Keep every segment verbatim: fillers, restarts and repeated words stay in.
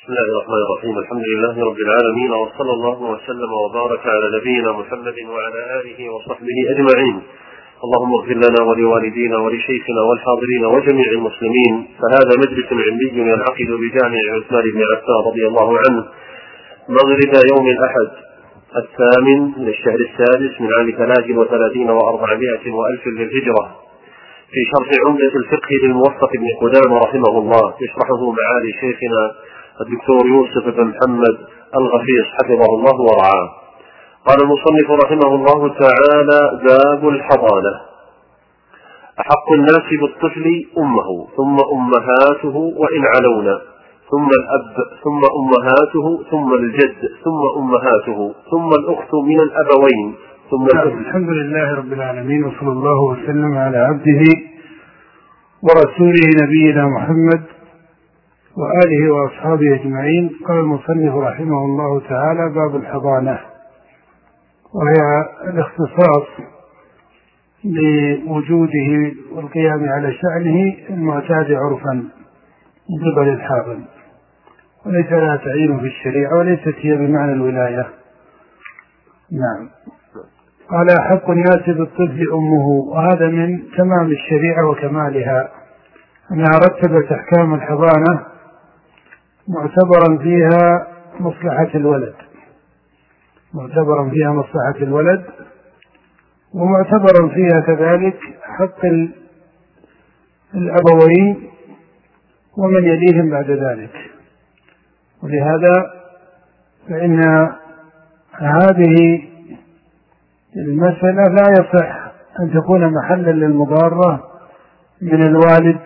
بسم الله الرحمن الرحيم. الحمد لله رب العالمين، وصلى الله وسلم وبارك على نبينا محمد وعلى آله وصحبه أجمعين. اللهم اغفر لنا ولوالدينا ولشيخنا والحاضرين وجميع المسلمين. فهذا مجلس علمي ينعقد بجامع عثمان بن عفان رضي الله عنه مغرب يوم الأحد الثامن من الشهر السادس من عام ثلاث وثلاثين وأربعمائة وألف للهجرة، في شرح عمدة الفقه للموفق بن قدامة رحمه الله، يشرحه معالي شيخنا الدكتور يوسف بن محمد الغفيص حفظه الله ورعاه. قال المصنف رحمه الله تعالى: باب الحضانة. أحق الناس بالطفل أمه، ثم أمهاته وإن علونا، ثم الأب، ثم أمهاته، ثم الجد، ثم أمهاته، ثم الأخت من الأبوين، ثم الأب. الحمد لله رب العالمين، وصلى الله وسلم على عبده ورسوله نبينا محمد وآله وأصحابه أجمعين. قال المصنف رحمه الله تعالى: باب الحضانة، وهي الاختصاص لوجوده والقيام على شأنه المعتاد عرفا من قبل الحاضن، وليس لها تعيين في الشريعة، وليست هي بمعنى الولاية. نعم. قال: أحق الناس بالطفل أمه، وهذا من تمام الشريعة وكمالها، أنها رتبت أحكام الحضانة معتبرا فيها مصلحة الولد معتبرا فيها مصلحة الولد ومعتبرا فيها كذلك حق الأبوين ومن يليهم بعد ذلك. ولهذا فإن هذه المسألة لا يصح أن تكون محلا للمضارة من الوالد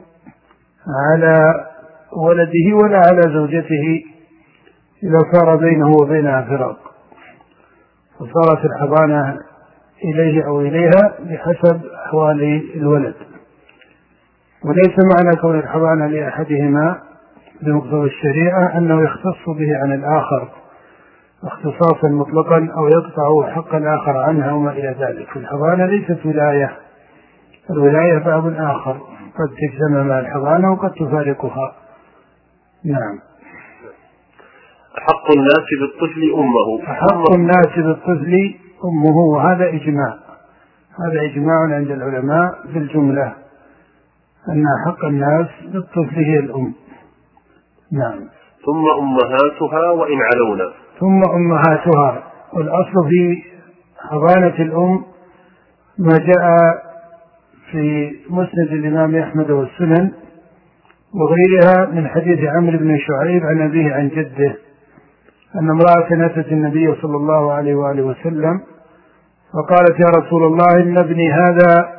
على ولده ولا على زوجته إذا صار بينه وبينها فراق، وصارت الحضانة إليه أو إليها بحسب أحوال الولد. وليس معنى كون الحضانة لأحدهما بمقتضى الشريعة أنه يختص به عن الآخر اختصاصا مطلقا أو يقطع حق الآخر عنها وما إلى ذلك. الحضانة ليست ولاية، الولاية باب آخر قد تجتمع مع الحضانة وقد تفارقها. نعم. أحق الناس بالطفل أمه. أحق الناس بالطفل أمه، وهذا إجماع هذا إجماع عند العلماء بالجملة أن أحق الناس بالطفل هي الأم. نعم. ثم أمهاتها وإن علونا. ثم أمهاتها، والأصل في حضانة الأم ما جاء في مسند الإمام أحمد والسنن وغيرها من حديث عمرو بن شعيب عن أبيه عن جده أن امرأة أتت النبي صلى الله عليه وآله وسلم فقالت: يا رسول الله، إن ابني هذا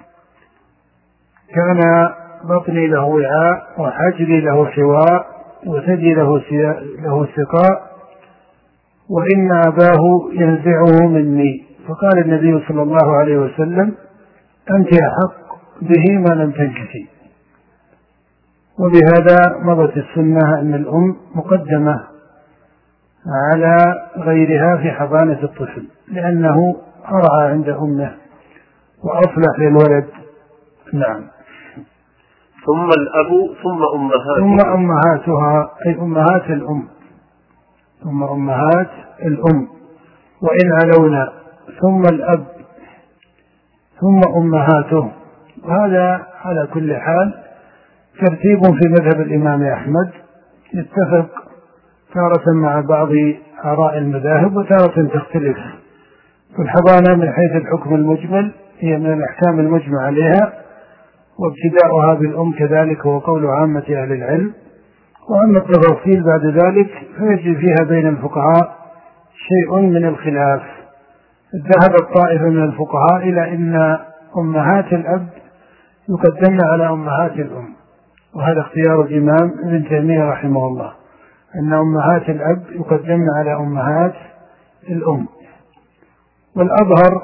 كان بطني له وعاء وحجري له حواء وثدي له سقاء، وإن أباه ينزعه مني. فقال النبي صلى الله عليه وسلم: أنت أحق به ما لم تنكحي. وبهذا مضت السنة أن الأم مقدمة على غيرها في حضانة الطفل، لأنه أرعى عند أمه وأصلح للولد. نعم. ثم الأب ثم أمهاتها ثم أمهاتها أي أمهات الأم ثم أمهات الأم وإن علونا، ثم الأب ثم أمهاته. وهذا على كل حال ترتيب في مذهب الإمام أحمد يتفق تارة مع بعض آراء المذاهب وتارة تختلف. فالحضانة من حيث الحكم المجمل هي من الأحكام المجمع عليها، وابتداؤها بالأم كذلك هو قول عامة أهل العلم. وأما التفاصيل بعد ذلك فيجري فيها بين الفقهاء شيء من الخلاف. ذهب الطائفة من الفقهاء إلى أن أمهات الأب يقدمن على أمهات الأم، وهذا اختيار الإمام ابن تيمية رحمه الله، أن أمهات الأب يقدمن على أمهات الأم. والأظهر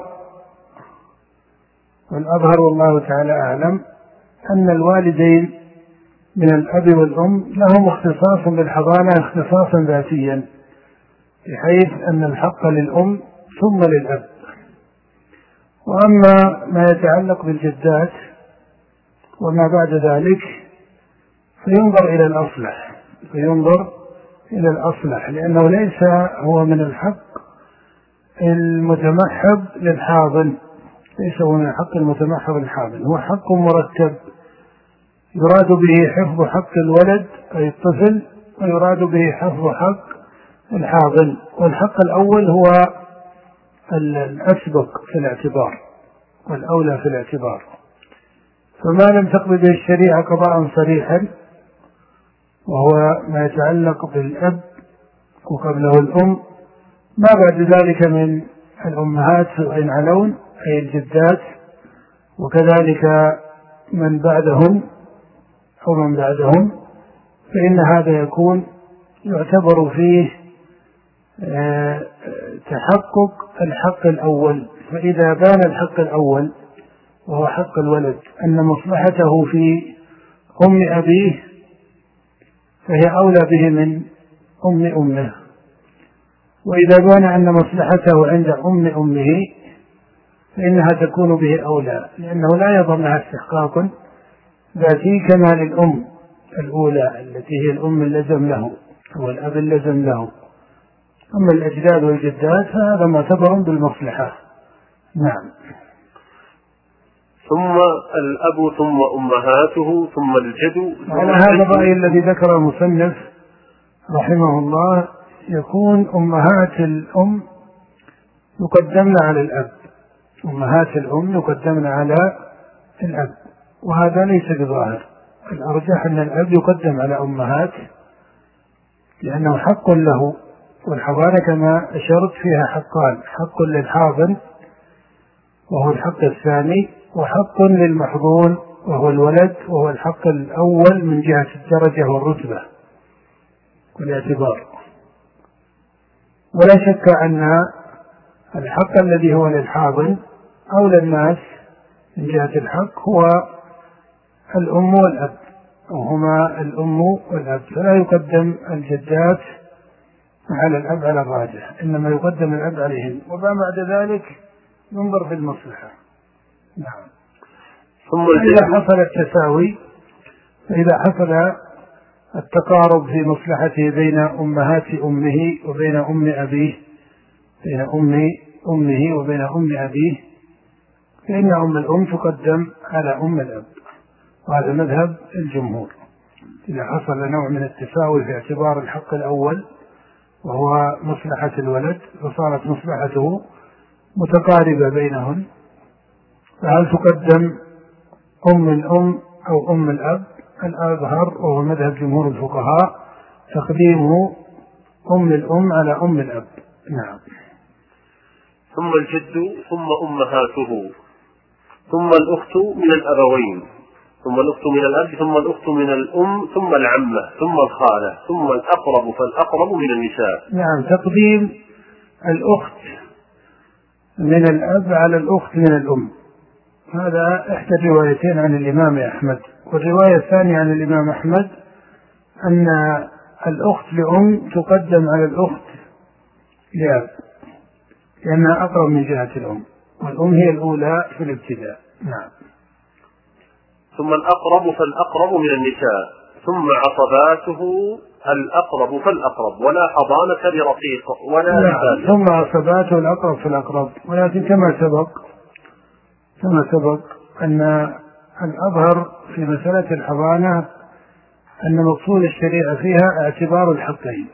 والأظهر والله تعالى أعلم أن الوالدين من الأب والأم لهم اختصاص بالحضانة اختصاصا ذاتيا، بحيث أن الحق للأم ثم للأب. وأما ما يتعلق بالجدات وما بعد ذلك فينظر إلى الأصلح فينظر إلى الأصلح، لأنه ليس هو من الحق المتمحض للحاضن، ليس هو من الحق المتمحض للحاضن، هو حق مرتب يراد به حفظ حق الولد أي الطفل، ويراد به حفظ حق الحاضن، والحق الأول هو الأسبق في الاعتبار والأولى في الاعتبار. فما لم تقضي به الشريعة قضاء صريحا، وهو ما يتعلق بالأب وقبله الأم، ما بعد ذلك من الأمهات وإن علون أي الجدات، وكذلك من بعدهم أو من بعدهم، فإن هذا يكون يعتبر فيه تحقق الحق الأول. فإذا بان الحق الأول وهو حق الولد أن مصلحته في أم أبيه، فهي أولى به من أم أمه، وإذا بان أن مصلحته عند أم أمه فإنها تكون به أولى، لأنه لا يضمنها استحقاق ذاتي كما للأم الأولى التي هي الأم اللزم له والأب اللزم له. أما الأجداد والجدات فهذا معتبر بالمصلحة. نعم. ثم الأب ثم أمهاته ثم الجد. على هذا الرأي الذي ذكر المصنف رحمه الله يكون أمهات الأم يقدمن على الأب، أمهات الأم يقدمن على الأب، وهذا ليس بظاهر. الأرجح أن الأب يقدم على أمهات لأنه حق له، والحضانة كما أشرت فيها حقان، حق للحاضن وهو الحق الثاني، وحق للمحضون وهو الولد، وهو الحق الأول من جهة الدرجة والرتبة والاعتبار. ولا شك أن الحق الذي هو للحاضن أولى الناس من جهة الحق هو الأم والأب، وهما الأم والأب، فلا يقدم الجدات على الأب على الراجح، إنما يقدم الأب عليهم، وما بعد ذلك ينظر في المصلحة. نعم. ثم إذا حصل التساوي، فإذا حصل التقارب في مصلحته بين أمهات أمه وبين أم أبيه، بين أم أمه وبين أم أبيه، فإن أم الأم تقدم على أم الأب، وهذا مذهب الجمهور. إذا حصل نوع من التساوي في اعتبار الحق الأول وهو مصلحة الولد، وصارت مصلحته متقاربة بينهن، فهل تقدم أم الأم أو أم الأب؟ الأظهر وهو مذهب جمهور الفقهاء تقديم أم الأم على أم الأب. نعم. ثم الجد ثم أمهاته ثم الأخت من الأبوين ثم الأخت من الأب ثم الأخت من الأم ثم العمة ثم الخالة ثم الأقرب فالأقرب من النساء. نعم. تقديم الأخت من الأب على الأخت من الأم، هذا إحدى الروايتين عن الإمام أحمد. والرواية الثانية عن الإمام أحمد أن الأخت لأم تقدم على الأخت لأب لأنها أقرب من جهة الأم، والأم هي الأولى في الابتداء. نعم. ثم الأقرب فالأقرب من النساء ثم عصباته الأقرب فالأقرب ولا حضانة لرقيق ولا لا. ثم عصباته الأقرب فالأقرب، ولكن كما سبق كما سبق أن الأظهر في مسألة الحضانة أن مقصود الشريعة فيها اعتبار الحقين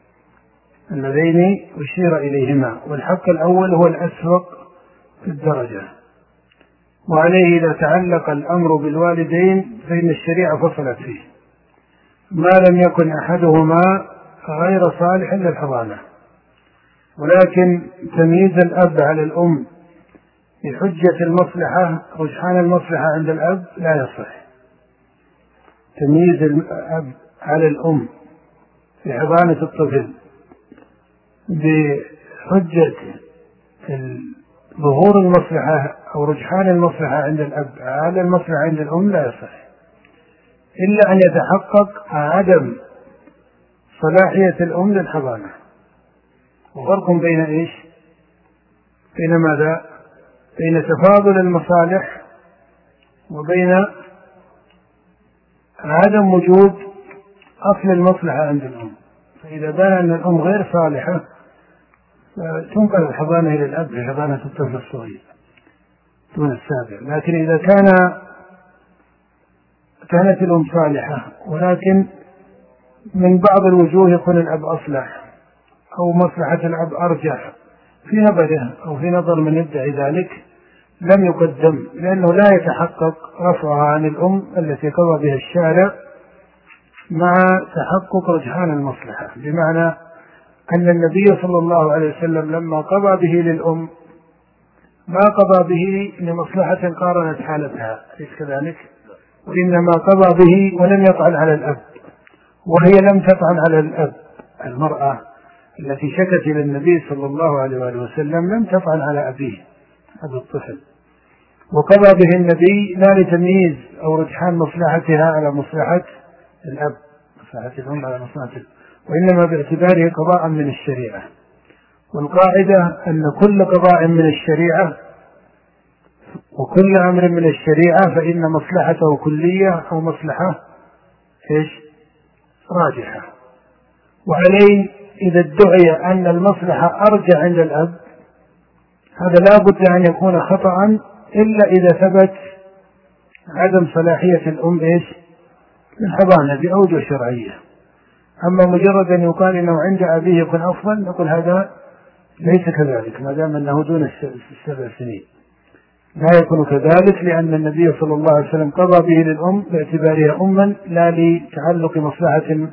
اللذين أشير إليهما، والحق الأول هو الأسبق في الدرجة، وعليه إذا تعلق الأمر بالوالدين فإن الشريعة فصلت فيه ما لم يكن أحدهما غير صالح للحضانة. ولكن تمييز الأب على الأم بحجة المصلحة، رجحان المصلحة عند الأب لا يصح. تمييز الأب على الأم في حضانة الطفل بحجة ظهور المصلحة أو رجحان المصلحة عند الأب على المصلحة عند الأم لا يصح، إلا أن يتحقق عدم صلاحية الأم للحضانة. وفرق بين إيش؟ بين ماذا؟ بين تفاضل المصالح وبين عدم وجود أصل المصلحة عند الأم. فإذا بان أن الأم غير صالحة تنقل الحضانة إلى الأب في حضانة الطفل الصغير دون السابع. لكن إذا كان كانت الأم صالحة ولكن من بعض الوجوه يكون الأب أصلح أو مصلحة الأب أرجح في نظره أو في نظر من يدعي ذلك، لم يقدم، لأنه لا يتحقق رفعها عن الأم التي قضى بها الشارع مع تحقق رجحان المصلحة. بمعنى أن النبي صلى الله عليه وسلم لما قضى به للأم ما قضى به لمصلحة قارنت حالتها، أليس كذلك؟ وإنما قضى به ولم يطعن على الأب، وهي لم تطعن على الأب. المرأة التي شكت إلى النبي صلى الله عليه وآله وسلم لم تطعن على أبيه هذا الطفل، وقضى به النبي لا لتمييز أو رجحان مصلحتها على مصلحة الأب، مصلحة الأم على مصلحة الأب، وإنما باعتباره قضاء من الشريعة. والقاعدة أن كل قضاء من الشريعة وكل أمر من الشريعة فإن مصلحته كلية أو مصلحة إيش؟ راجحة. وعليه إذا ادعي أن المصلحة أرجع عند الأب هذا لا بد أن يكون خطأ إلا إذا ثبت عدم صلاحية الأم إيش؟ الحضانة بأوجه شرعية. أما مجرد أن يقال إنه عند أبيه يكون أفضل نقول هذا ليس كذلك، ما دام أنه دون السبع سنين لا يكون كذلك، لأن النبي صلى الله عليه وسلم قضى به للأم باعتبارها أما لا لتعلق مصلحة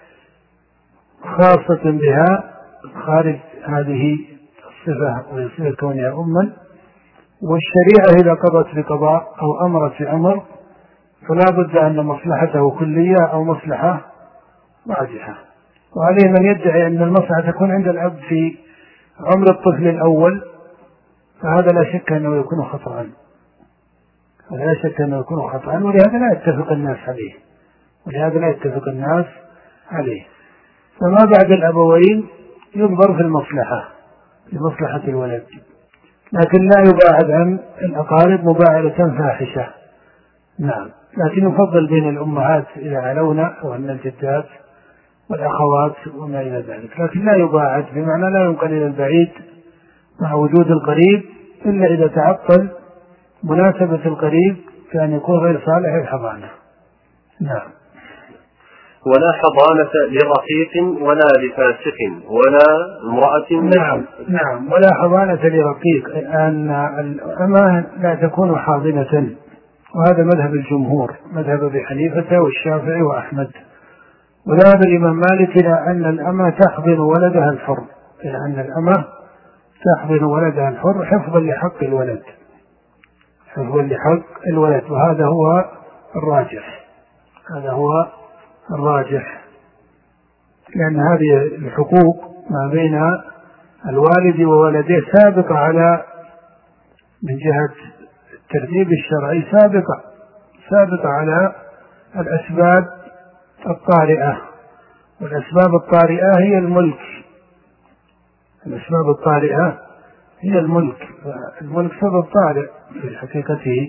خاصة بها خارج هذه الصفة وصفة كونها أما. والشريعة إذا قضت بقضاء أو أمرت في أمر فلا بد أن مصلحته كلية أو مصلحة راجحة. وعليه من يدعي أن المصلحة تكون عند الأب في عمر الطفل الأول فهذا لا شك أنه يكون خطأ، لا شك أنه يكون خطأ، ولهذا لا يتفق الناس عليه ولهذا لا يتفق الناس عليه. فما بعد الأبوين ينظر في المصلحة لمصلحة الولد، لكن لا يباعد عن الأقارب مباعدة فاحشة. نعم، لكن يفضل بين الأمهات إذا علونا وأن الجدات والأخوات وما إلى ذلك، لكن لا يباعد بمعنى لا ينقل إلى البعيد مع وجود القريب إلا إذا تعطل مناسبة القريب كأن يكون غير صالح الحضانة. نعم. ولا حضانة لرقيق ولا لفاسق ولا امرأة. نعم نعم ولا حضانة لرقيق، أن الأمة لا تكون حاضنة، وهذا مذهب الجمهور، مذهب أبي حنيفة والشافعي وأحمد. وذهب الإمام مالك إلى أن الأمة تحضن ولدها الحر، إلى أن الأمة تحضن ولدها الحر حفظا لحق الولد، حفظا لحق الولد، وهذا هو الراجح، هذا هو الراجح، لأن هذه الحقوق ما بين الوالد وولده سابقة على من جهة الترتيب الشرعي سابقة سابقة على الأسباب الطارئة، والأسباب الطارئة هي الملك، الأسباب الطارئة هي الملك، الملك سبب طارئ في حقيقته،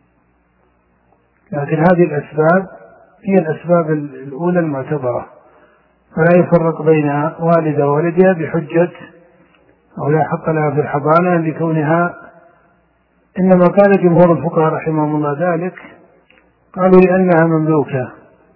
لكن هذه الأسباب هي الأسباب الأولى المعتبرة، فلا يفرق بين والدة وولدها بحجة أو لا حق لها في الحضانة لكونها، إنما قال جمهور الفقهاء رحمهم الله ذلك، قالوا لأنها مملوكة،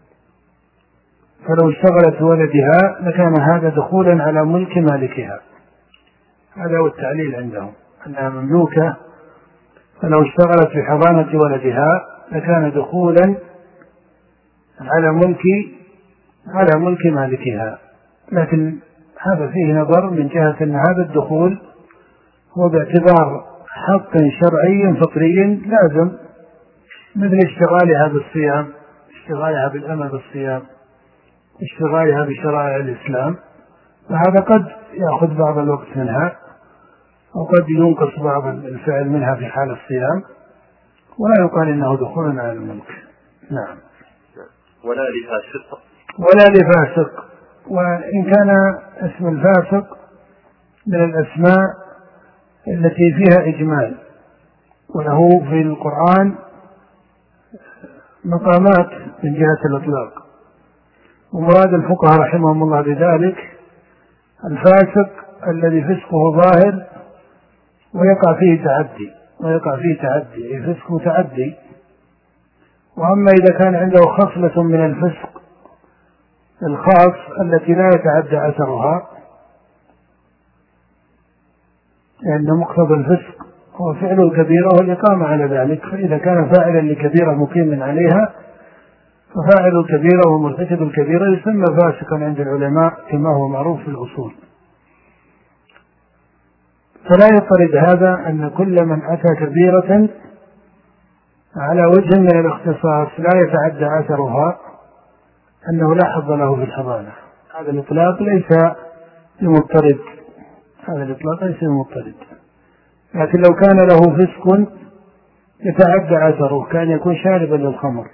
فلو اشتغلت ولدها لكان هذا دخولا على ملك مالكها، هذا هو التعليل عندهم، أنها مملوكة فلو اشتغلت في حضانة ولدها لكان دخولا على ملك على ملك مالكها. لكن هذا فيه نظر من جهة أن هذا الدخول هو باعتبار حق شرعي فطري لازم، مثل اشتغالها بالصيام، اشتغالها بالأمل بالصيام، اشتغالها بشرائع الإسلام، فهذا قد يأخذ بعض الوقت منها وقد ينقص بعض الفعل منها في حال الصيام، ولا يقال إنه دخول على الملك. نعم. ولا لفاسق ولا لفاسق، وإن كان اسم الفاسق من الأسماء التي فيها إجمال، وله في القرآن مقامات من جهة الإطلاق، ومراد الفقهاء رحمهم الله بذلك الفاسق الذي فسقه ظاهر ويقع فيه تعدي ويقع فيه تعدي أي فسق متعدي. وأما إذا كان عنده خصلة من الفسق الخاص التي لا يتعدى أثرها، لأن مقتضى الفسق هو فعل الكبيرة والإقامة على ذلك، فإذا كان فاعلا لكبيرة مقيما عليها ففاعل الكبيرة ومرتكب الكبيرة يسمى فاسقا عند العلماء كما هو معروف في الأصول. فلا يطرد هذا أن كل من أتى كبيرة على وجه من الاختصاص لا يتعدى أثرها أنه لا حظ له في الحضانة. هذا الإطلاق ليس بمضطرد، هذا الإطلاق ليس بمضطرد. لكن لو كان له فسق يتعدى أثره كان يكون شاربا للخمر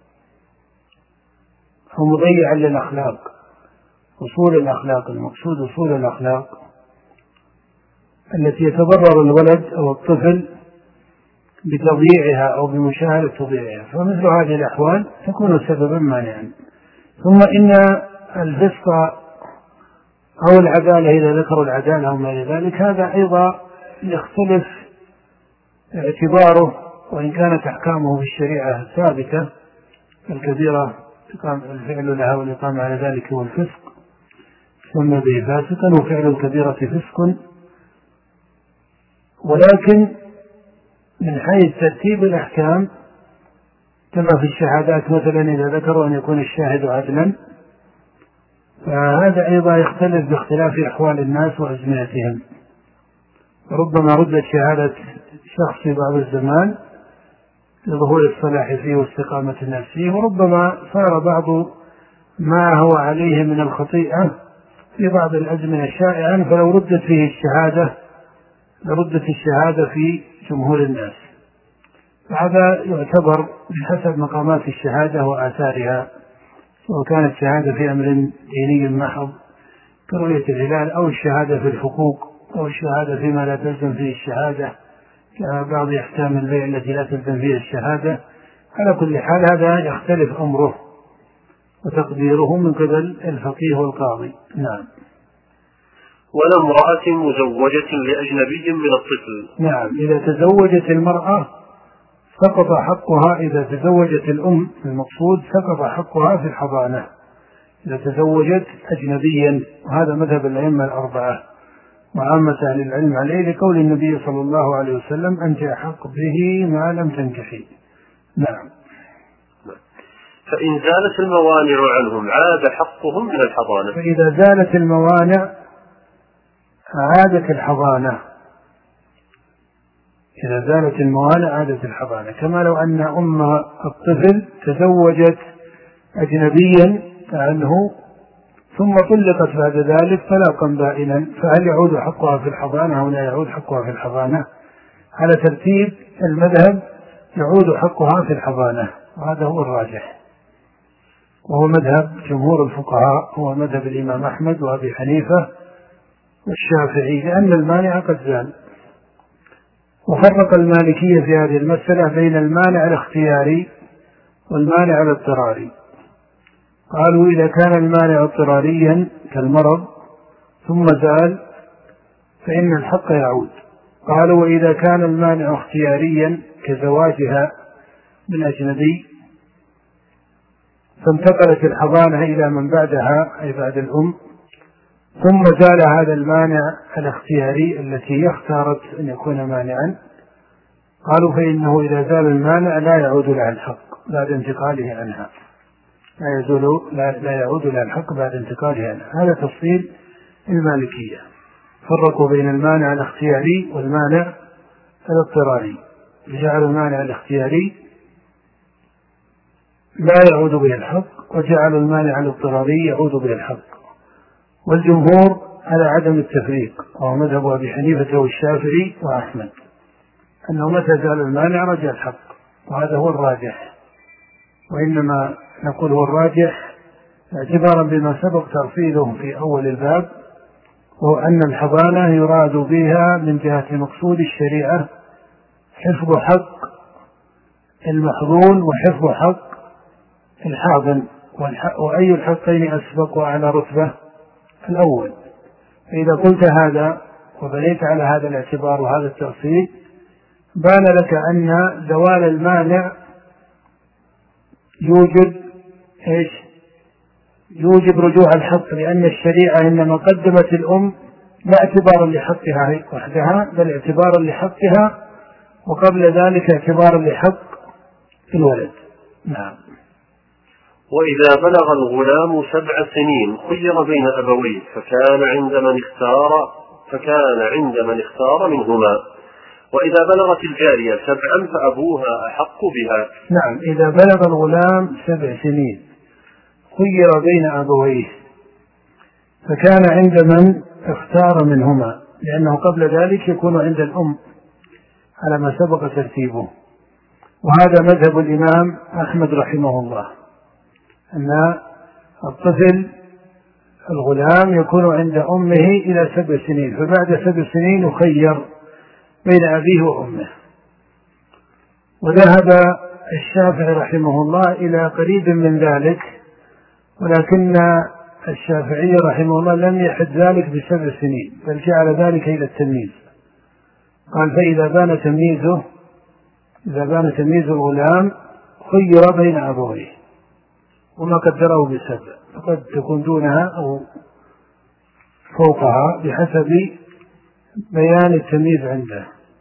أو مضيعا للأخلاق، أصول الأخلاق، المقصود أصول الأخلاق التي يتضرر الولد أو الطفل بتضييعها أو بمشاهدة تضييعها، فمثل هذه الأحوال تكون سببا مانعا. ثم إن الفسق أو العدالة إذا ذكروا العدالة وما إلى ذلك هذا أيضا يختلف اعتباره، وإن كانت أحكامه في الشريعة ثابتة الكبيرة الفعل لها والإقامة على ذلك هو الفسق يسمى به فاسقا، وفعل الكبيرة فسق. ولكن من حيث ترتيب الأحكام كما في الشهادات مثلا إذا ذكروا أن يكون الشاهد عدلا فهذا أيضا يختلف باختلاف أحوال الناس وأزمنتهم. ربما ردت شهادة شخص في بعض الزمان لظهور الصلاح فيه واستقامة الناس فيه، وربما صار بعض ما هو عليه من الخطيئة في بعض الأزمنة شائعا، فلو ردت فيه الشهادة لردت الشهادة في جمهور الناس. فهذا يعتبر بحسب مقامات الشهادة وآثارها، سواء كانت الشهادة في أمر ديني محض كرؤية الهلال، أو الشهادة في الحقوق، أو الشهادة فيما لا تلزم فيه الشهادة كبعض أحكام البيع التي لا تلزم فيها الشهادة. على كل حال هذا يختلف أمره وتقديره من قبل الفقيه والقاضي. نعم. ولا امرأة مزوجة لأجنبي من الطفل. نعم، إذا تزوجت المرأة سقط حقها، إذا تزوجت الأم المقصود سقط حقها في الحضانة إذا تزوجت أجنبيا، وهذا مذهب الأئمة الأربعة وعامة أهل العلم عليه لقول النبي صلى الله عليه وسلم أنت أحق به ما لم تنكحي. نعم. فإن زالت الموانع عنهم عاد حقهم من الحضانة. فإذا زالت الموانع عادت الحضانة، إذا زالت الموانع عادت الحضانة، كما لو أن أم الطفل تزوجت أجنبيا عنه ثم طلقت بعد ذلك طلاقا بائنا، فهل يعود حقها في الحضانة أو لا يعود حقها في الحضانة؟ على ترتيب المذهب يعود حقها في الحضانة، وهذا هو الراجح، وهو مذهب جمهور الفقهاء، هو مذهب الإمام أحمد وأبي حنيفة والشافعي، لأن المانع قد زال. وفرق المالكية في هذه المسألة بين المانع الاختياري والمانع الاضطراري. قالوا إذا كان المانع اضطراريا كالمرض ثم زال فإن الحق يعود. قالوا وإذا كان المانع اختياريا كزواجها من أجنبي فانتقلت الحضانة إلى من بعدها أي بعد الأم ثم زال هذا المانع الاختياري التي اختارت أن يكون مانعا، قالوا فإنه إذا زال المانع لا يعود لها الحق بعد انتقاله عنها، لا يزول لا, لا يعود لها الحق بعد انتقاله عنها. هذا تفصيل المالكية، فرقوا بين المانع الاختياري والمانع الاضطراري، جعلوا المانع الاختياري لا يعود به الحق وجعلوا المانع الاضطراري يعود به الحق. والجمهور على عدم التفريق، وهو مذهب أبي حنيفة والشافعي وأحمد، أنه متى زال المانع رجع الحق، وهذا هو الراجح. وإنما نقول هو الراجح اعتبارا بما سبق ترفيضه في أول الباب، وهو أن الحضانة يراد بها من جهة مقصود الشريعة حفظ حق المحظون وحفظ حق الحاضن، وأي الحقين أسبق وأعلى رتبة؟ الأول. فإذا قلت هذا وبنيت على هذا الاعتبار وهذا التأصيل بان لك أن زوال المانع يوجب إيش؟ يوجب رجوع الحق، لأن الشريعة إنما قدمت الأم لا اعتبارا لحقها وحدها بل اعتبارا لحقها، وقبل ذلك اعتبارا لحق الولد. نعم. وإذا بلغ الغلام سبع سنين خير بين أبويه فكان عند من اختار فكان عند من اختار منهما، وإذا بلغت الجارية سبعا فأبوها أحق بها. نعم. إذا بلغ الغلام سبع سنين خير بين أبويه فكان عند من اختار منهما، لأنه قبل ذلك يكون عند الأم على ما سبق ترتيبه. وهذا مذهب الإمام أحمد رحمه الله، أن الطفل الغلام يكون عند أمه إلى سبع سنين، فبعد سبع سنين يخير بين أبيه وأمه. وذهب الشافعي رحمه الله إلى قريب من ذلك، ولكن الشافعي رحمه الله لم يحد ذلك بسبع سنين بل جعل ذلك إلى التمييز. قال فإذا بان تمييزه إذا بان تمييز الغلام خير بين أبويه، وما قدره بسبع فقد تكون دونها أو فوقها بحسب بيان التمييز عنده.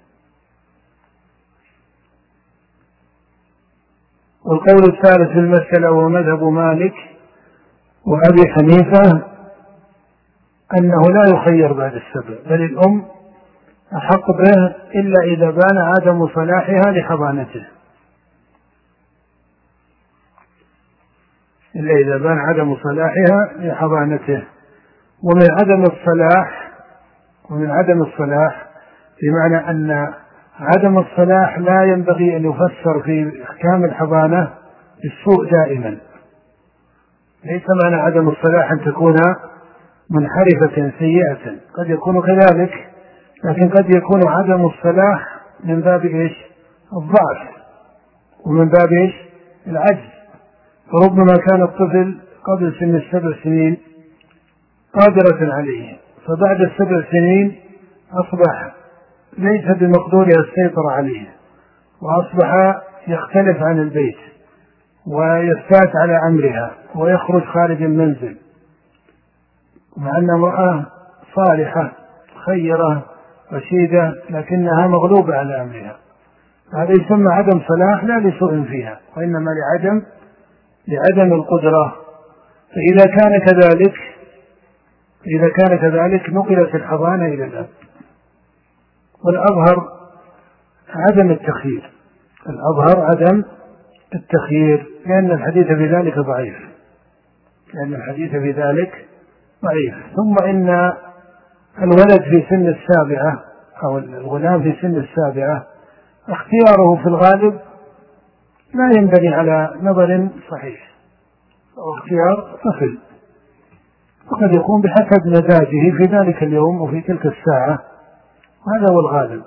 والقول الثالث في المسألة ومذهب مالك وأبي حنيفة أنه لا يخير بعد السبع، بل الأم أحق به إلا إذا بان عدم صلاحها لحضانته إلا إذا بان عدم صلاحها لحضانته. ومن عدم الصلاح ومن عدم الصلاح بمعنى أن عدم الصلاح لا ينبغي أن يفسر في أحكام الحضانة بالسوء دائما. ليس معنى عدم الصلاح أن تكون منحرفة سيئة، قد يكون كذلك، لكن قد يكون عدم الصلاح من باب إيش؟ الضعف، ومن باب إيش؟ العجز. فربما كان الطفل قبل سن السبع سنين قادرة عليه، فبعد السبع سنين أصبح ليس بمقدورها السيطرة عليه، وأصبح يختلف عن البيت ويفتات على أمرها ويخرج خارج المنزل، مع أن امرأة صالحة خيرة رشيدة لكنها مغلوبة على أمرها. هذا يسمى عدم صلاح لا لسوء فيها، وإنما لعدم لعدم القدرة. فإذا كان كذلك إذا كان كذلك نقلت الحضانة إلى الأب. والأظهر عدم التخيير الأظهر عدم التخيير لأن الحديث في ذلك ضعيف لأن الحديث في ذلك ضعيف. ثم إن الولد في سن السابعة أو الغلام في سن السابعة اختياره في الغالب لا ينبني على نظر صحيح، أو اختيار طفل، وقد يكون بحسب مزاجه في ذلك اليوم وفي تلك الساعة، وهذا هو الغالب،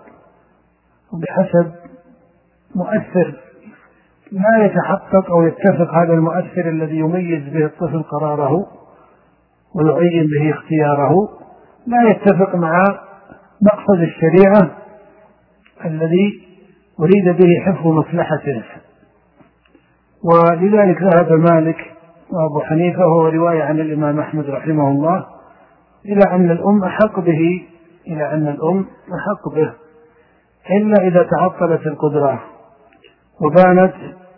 وبحسب مؤثر لا يتحقق أو يتفق هذا المؤثر الذي يميز به الطفل قراره ويعين به اختياره، لا يتفق مع مقصد الشريعة الذي أريد به حفظ مصلحته. ولذلك ذهب مالك وأبو حنيفة وهو رواية عن الإمام أحمد رحمه الله إلى أن الأم أحق به إلى أن الأم أحق به إلا إذا تعطلت القدرة وبانت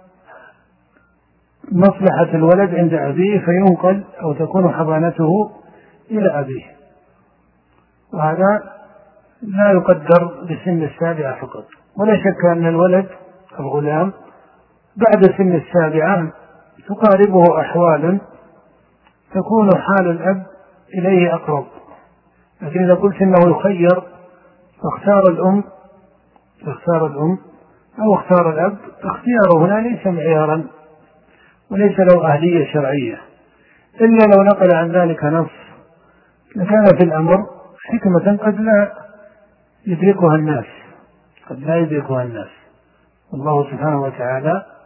مصلحة الولد عند أبيه فينقل أو تكون حضانته إلى أبيه، وهذا لا يقدر بسن السابعة فقط. ولا شك أن الولد الغلام بعد سن السابعة تقاربه أحوالا تكون حال الأب إليه أقرب، لكن إذا قلت إنه يخير فاختار الأم فاختار الأم أو اختار الأب، اختياره هنا ليس معيارا وليس له أهلية شرعية، إلا لو نقل عن ذلك نص لكان في الأمر حكمة قد لا يدركها الناس قد لا يدركها الناس. الله سبحانه وتعالى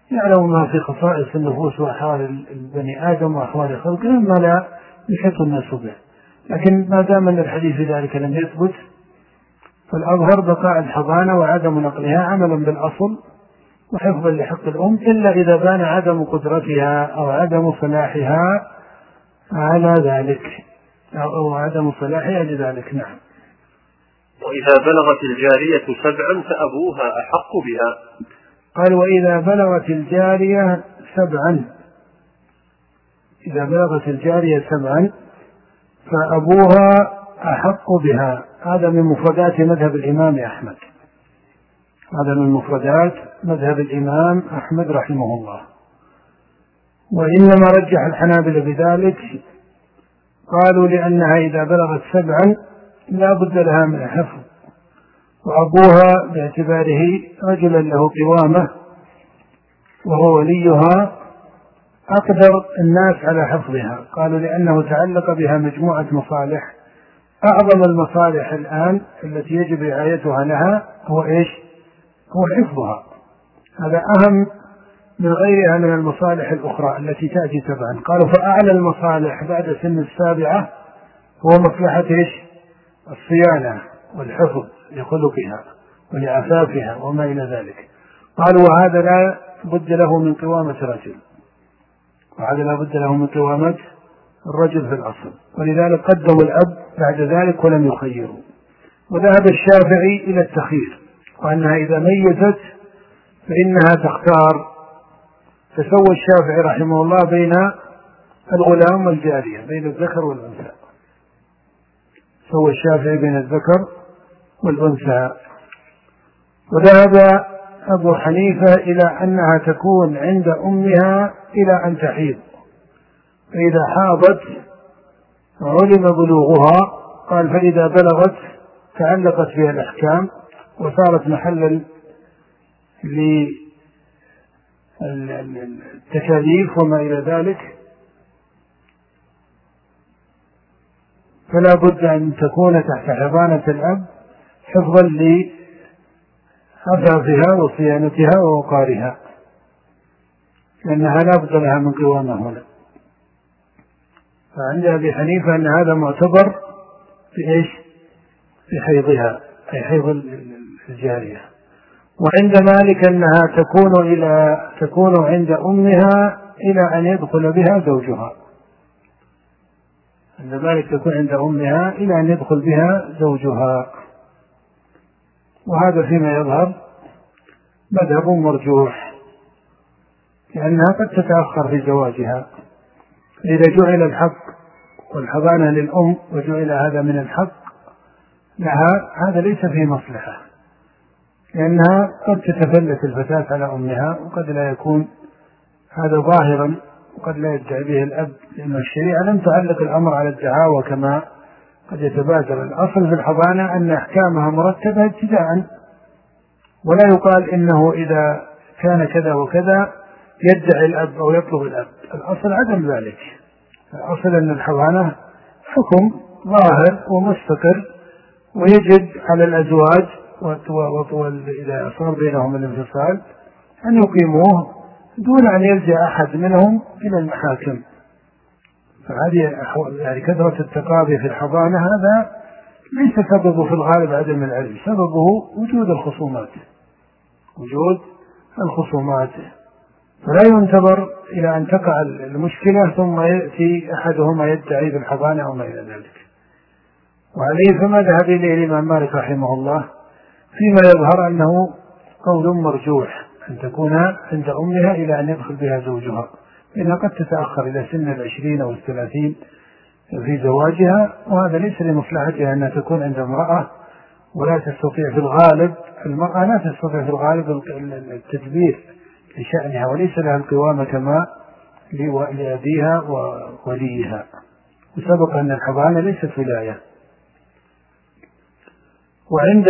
يعلم ما في خصائص النفوس وأحوال البني آدم وأحوال خلقه ما لا يحيط الناس به. لكن ما دام أن الحديث في ذلك لم يثبت فالأظهر بقاء الحضانة وعدم نقلها عملا بالأصل وحفظا لحق الأم، إلا إذا بان عدم قدرتها أو عدم صلاحها على ذلك أو عدم صلاحها لذلك. نعم. وإذا بلغت الجارية سبعا فأبوها أحق بها. قال وإذا بلغت الجارية سبعا، إذا بلغت الجارية سبعا فأبوها أحق بها. هذا من مفردات مذهب الإمام أحمد، هذا من مفردات مذهب الإمام أحمد رحمه الله. وإنما رجح الحنابلة بذلك، قالوا لأنها إذا بلغت سبعا لا بد لها من حفظ، وأبوها باعتباره رجلا له قوامة وهو وليها أقدر الناس على حفظها. قالوا لأنه تعلق بها مجموعة مصالح، أعظم المصالح الآن التي يجب رعايتها لها هو إيش؟ هو حفظها. هذا أهم من غيرها من المصالح الأخرى التي تأتي تبعا. قالوا فأعلى المصالح بعد سن السابعة هو مصلحة إيش؟ الصيانة والحفظ لخلقها ولعفافها وما إلى ذلك. قالوا وهذا لا بد له من قوامة رجل، وهذا لا بد له من قوامة الرجل في الأصل، ولذلك قدموا الأب بعد ذلك ولم يخيروا. وذهب الشافعي إلى التخيير، وأنها إذا ميزت فإنها تختار. فسوى الشافعي رحمه الله بين الغلام والجارية، بين الذكر والأنثى، سوى الشافعي بين الذكر والأنثى. وذهب أبو حنيفة إلى أنها تكون عند أمها إلى أن تحيض، فإذا حاضت علم بلوغها، قال فإذا بلغت تعلقت بها الأحكام وصارت محلا للتكاليف وما إلى ذلك، فلا بد أن تكون تحت حضانة الأب حفظا لعفافها وصيانتها ووقارها، لأنها لا بد لها من قوامة هنا. فعند أبي حنيفة أن هذا معتبر في إيش؟ في حيضها، أي حيض الجارية. وعند مالك أنها تكون إلى تكون عند أمها إلى أن يدخل بها زوجها. عند مالك تكون عند أمها إلى أن يدخل بها زوجها، وهذا فيما يظهر مذهب مرجوح، لأنها قد تتأخر في زواجها. إذا جعل الحق والحضانة للأم وجعل هذا من الحق لها، هذا ليس فيه مصلحة، لأنها قد تتفلت الفتاة على أمها، وقد لا يكون هذا ظاهرا، وقد لا يدعي به الأب، لأن الشريعة لم تعلق الأمر على الدعاوى كما قد يتبادر. الأصل في الحضانة أن أحكامها مرتبة ابتداء، ولا يقال إنه إذا كان كذا وكذا يدعي الأب أو يطلب الأب. الأصل عدم ذلك. الأصل أن الحضانة حكم ظاهر ومستقر، ويجب على الأزواج إذا صار بينهم الانفصال أن يقيموه دون أن يلجأ أحد منهم إلى المحاكم. فهذه يعني كثرة التقاضي في الحضانة هذا ليس سببه في الغالب عدم العلم، سببه وجود الخصومات، وجود الخصومات. فلا ينتظر إلى أن تقع المشكلة ثم يأتي أحدهما يدعي بالحضانة أو ما إلى ذلك. وعليه فما ذهب إليه الإمام مالك رحمه الله فيما يظهر أنه قول مرجوح، أن تكون عند أمها إلى أن يدخل بها زوجها، لأنها قد تتأخر إلى سن العشرين أو الثلاثين في زواجها، وهذا ليس لمصلحتها أنها تكون عند امرأة ولا تستطيع في الغالب، المرأة لا تستطيع في الغالب التدبير لشأنها، وليس لها القوامة كما لأبيها ووليها. وسبق أن الحضانة ليست ولاية. وعند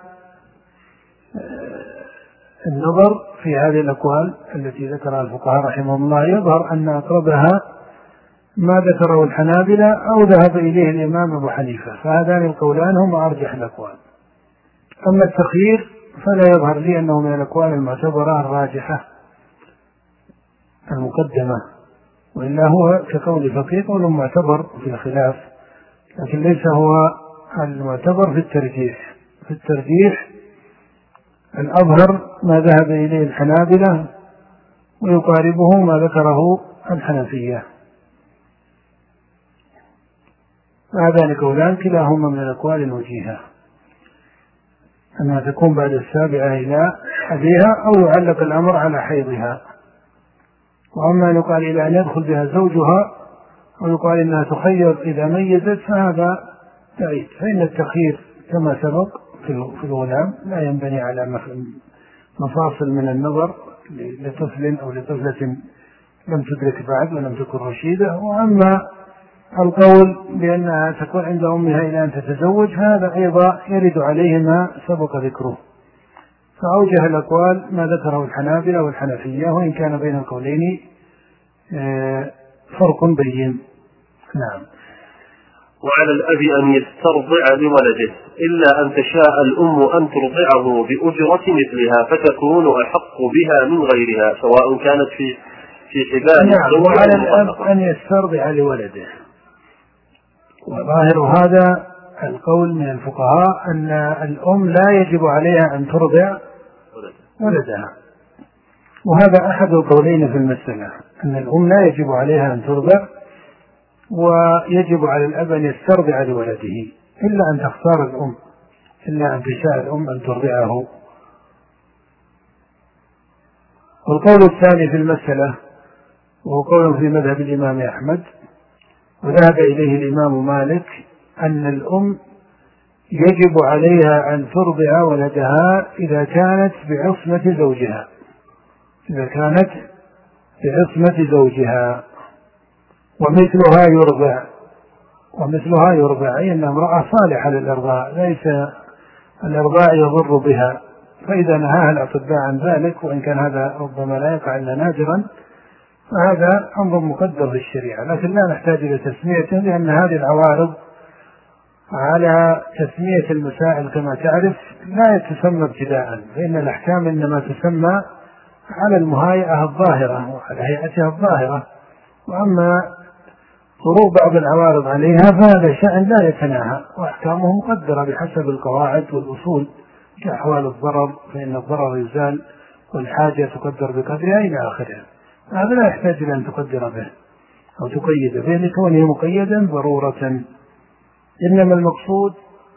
النظر في هذه الأقوال التي ذكرها الفقهاء رحمهم الله يظهر أن أقربها ما ذكره الحنابلة أو ذهب إليه الإمام أبو حنيفة، فهذان القولان هما أرجح الأقوال. أما التخيير فلا يظهر لي أنه من الأقوال المعتبرة الراجحة، المقدمة، وإلا هو كقول فقيه قول معتبر في الخلاف، لكن ليس هو المعتبر في الترجيح. في الترجيح الأظهر ما ذهب إليه الحنابلة ويقاربه ما ذكره الحنفية. هذان قولان كلاهما من الأقوال الوجيهة، أنها تكون بعد السابعة إلى أبيها أو يعلق الأمر على حيضها. وأما أن يقال إلى أن يدخل بها زوجها أو يقال إنها تخير إذا ميزت فهذا بعيد، فإن التخيير كما سبق في الغلام لا ينبني على مفاصل من النظر لطفل أو لطفلة لم تدرك بعد ولم تكن رشيدة. وأما القول بأنها تكون عند أمها إلى أن تتزوج هذا أيضا يرد عليه ما سبق ذكره. فأوجه الأقوال ما ذكره الحنابلة والحنفية، وإن كان بين القولين فرق بين. نعم. وعلى الأب أن يسترضع لولده إلا أن تشاء الأم أن ترضعه بأجرة مثلها فتكون أحق بها من غيرها سواء كانت في في حبال. نعم. وعلى الأب أن يسترضع لولده، وظاهر هذا القول من الفقهاء أن الأم لا يجب عليها أن ترضع ولدها، وهذا أحد القولين في المسألة، أن الأم لا يجب عليها أن ترضع ويجب على الأب أن يسترضع لولده إلا أن تختار الأم، إلا أن تشاء الأم أن ترضعه. والقول الثاني في المسألة وهو قول في مذهب الإمام أحمد وذهب إليه الإمام مالك، أن الأم يجب عليها أن ترضع ولدها إذا كانت بعصمة زوجها، إذا كانت بعصمة زوجها، ومثلها يرضع ومثلها يرضع أي أنها امرأة صالحة للإرضاع، ليس الإرضاع يضر بها، فإذا نهاها الأطباء عن ذلك، وإن كان هذا ربما لا يقع إلا نادرا، فهذا أمر مقدر في الشريعة، لكن لا نحتاج إلى تسميته، لأن هذه العوارض على تسمية المسائل كما تعرف لا تسمى ابتداء، فإن الأحكام إنما تسمى على المهيئة الظاهرة وعلى هيئتها الظاهرة، وأما ظهور بعض العوارض عليها فهذا شأن لا يتناهى، وأحكامه مقدرة بحسب القواعد والأصول كأحوال الضرر، فإن الضرر يزال والحاجة تقدر بقدرها إلى آخرها، هذا لا يحتاج إلى أن تقدر به أو تقيد به لكونه مقيدا ضرورة. إنما المقصود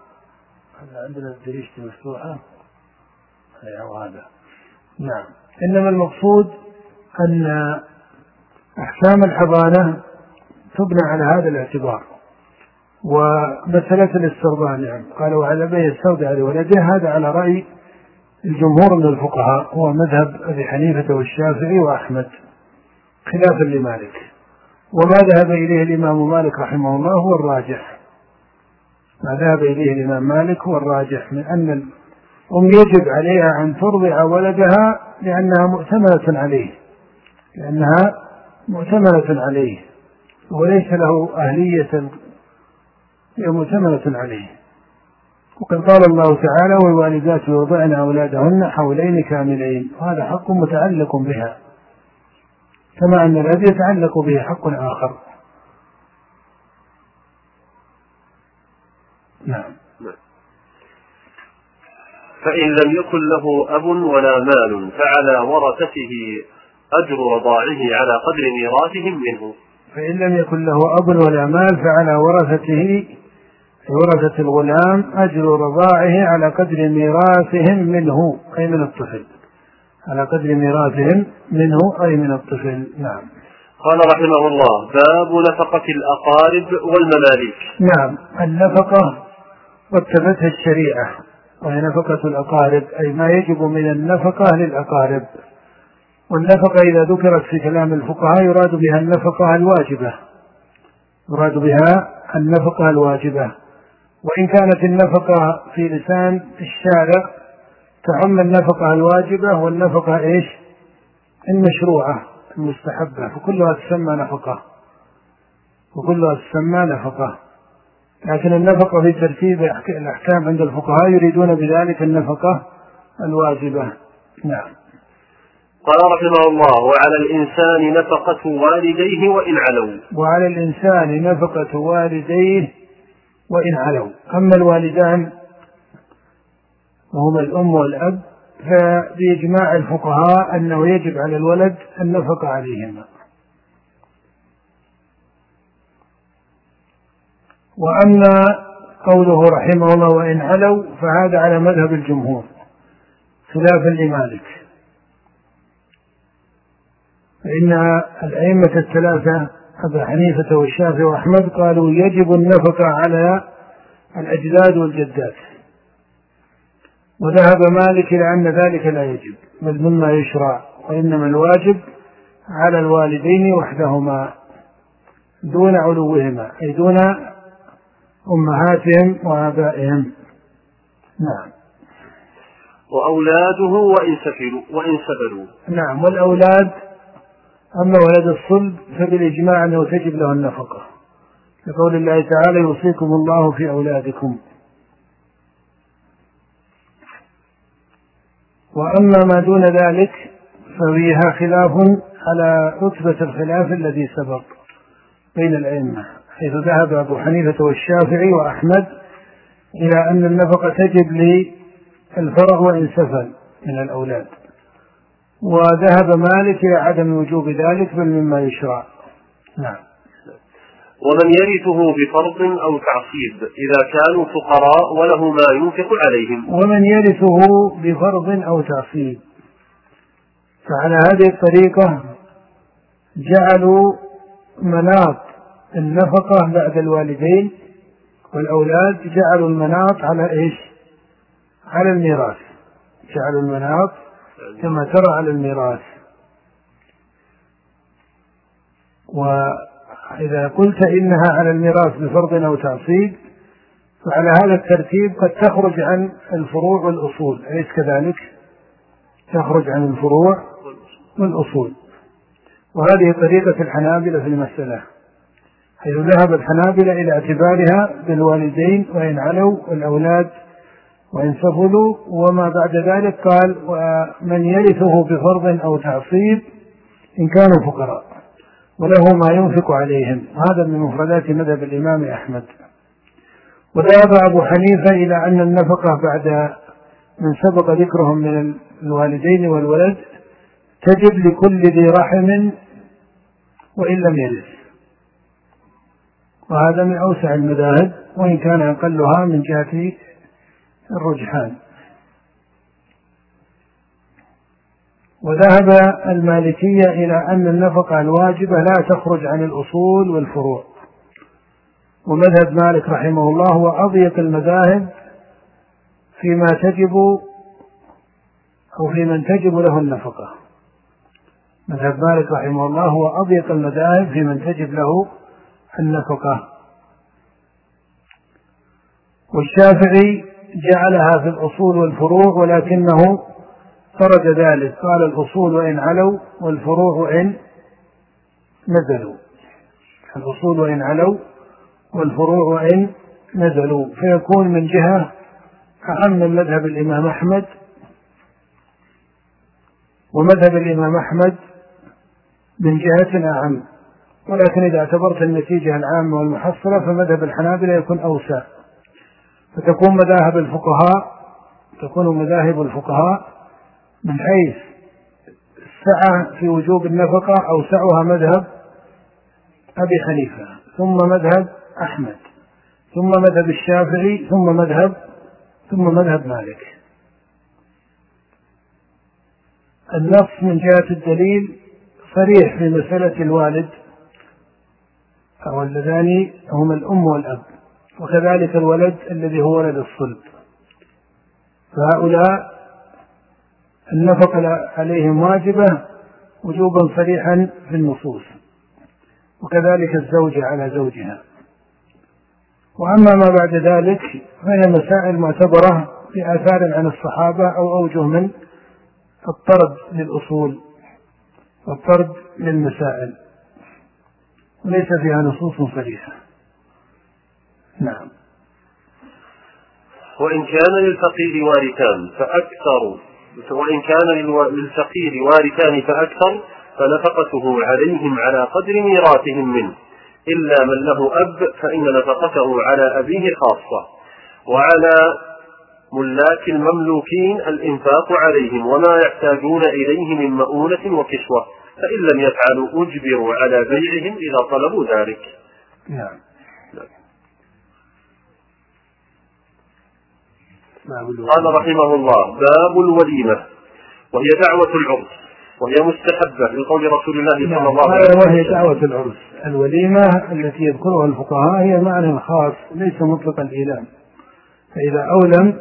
عندنا الدريشة مفتوحة هذا. نعم. إنما المقصود أن أحكام الحضانة تبنى على هذا الاعتبار. ومسألة الاسترضاع نعم قالوا على ما يسترضع لولده، هذا على رأي الجمهور من الفقهاء، هو مذهب أبي حنيفة والشافعي وأحمد خلافا لمالك، وما ذهب إليه الإمام مالك رحمه الله هو الراجح، ما ذهب إليه الإمام مالك هو الراجح، من أن الأم يجب عليها أن ترضع ولدها لأنها مؤتمنة عليه لأنها مؤتمنة عليه وليس له أهلية، هي مؤتمنة عليه. وقد قال الله تعالى: والوالدات يرضعن أولادهن حولين كاملين، وهذا حق متعلق بها، كما أن الذي يتعلق به حق آخر. نعم. فإن لم يكن له أب ولا مال فعلى ورثته أجر رضاعه على قدر ميراثهم منه. فإن لم يكن له أب ولا مال فعلى ورثته ورثة الغلام أجر رضاعه على قدر ميراثهم منه أي من الطفل، على قدر ميراثهم منه أي من الطفل. نعم. قال رحمه الله: باب نفقة الأقارب والمماليك. نعم. النفقة رتبتها الشريعة، وهي نفقة الأقارب أي ما يجب من النفقة للأقارب. والنفقة إذا ذكرت في كلام الفقهاء يراد بها النفقة الواجبة، يراد بها النفقة الواجبة، وإن كانت النفقة في لسان الشارع تعم النفقة الواجبة والنفقة إيش المشروعة المستحبة، فكلها تسمى نفقة وكلها تسمى نفقة. لكن النفقة في ترتيب الأحكام عند الفقهاء يريدون بذلك النفقة الواجبة. نعم. قال رحمه الله: وعلى الإنسان نفقة والديه وإن علوا. وعلى الإنسان نفقة والديه وإن علوا. أما الوالدان وهما الأم والأب فبإجماع الفقهاء أنه يجب على الولد النفقة عليهما. وأما قوله رحمه الله وإن علوا فهذا على مذهب الجمهور خلافا لمالك، فإن الأئمة الثلاثة أبا حنيفة والشافعي وأحمد قالوا يجب النفقة على الأجداد والجدات، وذهب مالك إلى أن ذلك لا يجب بل مما يشرع، وإنما الواجب على الوالدين وحدهما دون علوهما، أي دون أمهاتهم وآبائهم. نعم. وأولاده وإن سفلوا وإن سفلوا. نعم. والأولاد أما ولد الصلب فبالإجماع أنه تجب له النفقة لقول الله تعالى: يوصيكم الله في أولادكم. وأما ما دون ذلك ففيها خلاف على رتبة الخلاف الذي سبق بين الأئمة، حيث ذهب أبو حنيفة والشافعي وأحمد إلى أن النفقة تجب للفرع وإن سفل من الأولاد، وذهب مالك إلى عدم وجوب ذلك بل مما يشرع. نعم. ومن يرثه بفرض أو تعصيب إذا كانوا فقراء وله ما ينفق عليهم. ومن يرثه بفرض أو تعصيب، فعلى هذه الطريقة جعلوا مناط النفقة بعد الوالدين والأولاد، جعلوا المناط على إيش؟ على الميراث، جعلوا المناط كما ترى على الميراث. وإذا قلت إنها على الميراث بفرض أو تعصيب فعلى هذا الترتيب قد تخرج عن الفروع والأصول، أليس كذلك؟ تخرج عن الفروع والأصول، وهذه طريقة الحنابلة في المسألة، حيث ذهب الحنابلة إلى اعتبارها بالوالدين وإن علوا والأولاد وإن سفلوا، وما بعد ذلك قال: ومن يرثه بفرض أو تعصيب إن كانوا فقراء وله ما ينفق عليهم. هذا من مفردات مذهب الإمام أحمد. وذهب أبو حنيفة إلى أن النفقة بعد من سبق ذكرهم من الوالدين والولد تجب لكل ذي رحم وإن لم يرث، وهذا من أوسع المذاهب وإن كان أقلها من جهة الرجحان. وذهب المالكية إلى أن النفقة الواجبة لا تخرج عن الأصول والفروع، ومذهب مالك رحمه الله هو أضيق المذاهب فيما تجب أو في من تجب له النفقة. مذهب مالك رحمه الله هو أضيق المذاهب في من تجب له النفقة. والشافعي جعلها في الأصول والفروع، ولكنه فرد ذلك، قال: الأصول وإن علوا والفروع وإن نزلوا. الأصول وإن علوا والفروع وإن نزلوا، فيكون من جهة أعم من مذهب الإمام أحمد، ومذهب الإمام أحمد من جهة أعم، ولكن إذا اعتبرت النتيجة العامة والمحصلة فمذهب الحنابلة يكون أوسع، فتكون مذاهب الفقهاء تكون مذاهب الفقهاء من حيث السعة في وجوب النفقة أوسعها مذهب أبي حنيفة، ثم مذهب أحمد، ثم مذهب الشافعي، ثم مذهب ثم مذهب مالك. النص من جهة الدليل صريح في مسألة الوالد أو اللذان هما الأم والأب، وكذلك الولد الذي هو ولد الصلب، فهؤلاء النفقة عليهم واجبة وجوبا صريحا في النصوص، وكذلك الزوجة على زوجها. وأما ما بعد ذلك فهي مسائل معتبرة بآثار عن الصحابة أو أوجه من الطرد للأصول والطرد للمسائل، وليس فيها نصوص صريحة. نعم. وإن كان للفقير وارثان فأكثر وإن كان للفقير وارثان فأكثر فنفقته عليهم على قدر ميراثهم منه، إلا من له أب فإن نفقته على أبيه خاصة. وعلى ملاك المملوكين الإنفاق عليهم وما يحتاجون إليه من مؤونة وكسوة، فإن لم يفعلوا أجبروا على بيعهم إذا طلبوا ذلك. نعم. قال رحمه الله: باب الوليمة، وهي دعوة العرس، وهي مستحبة لقول رسول الله صلى الله عليه وسلم. وهي دعوة العرس. الوليمة التي يذكرها الفقهاء هي معنى خاص ليس مطلق الإعلام، فإذا أولم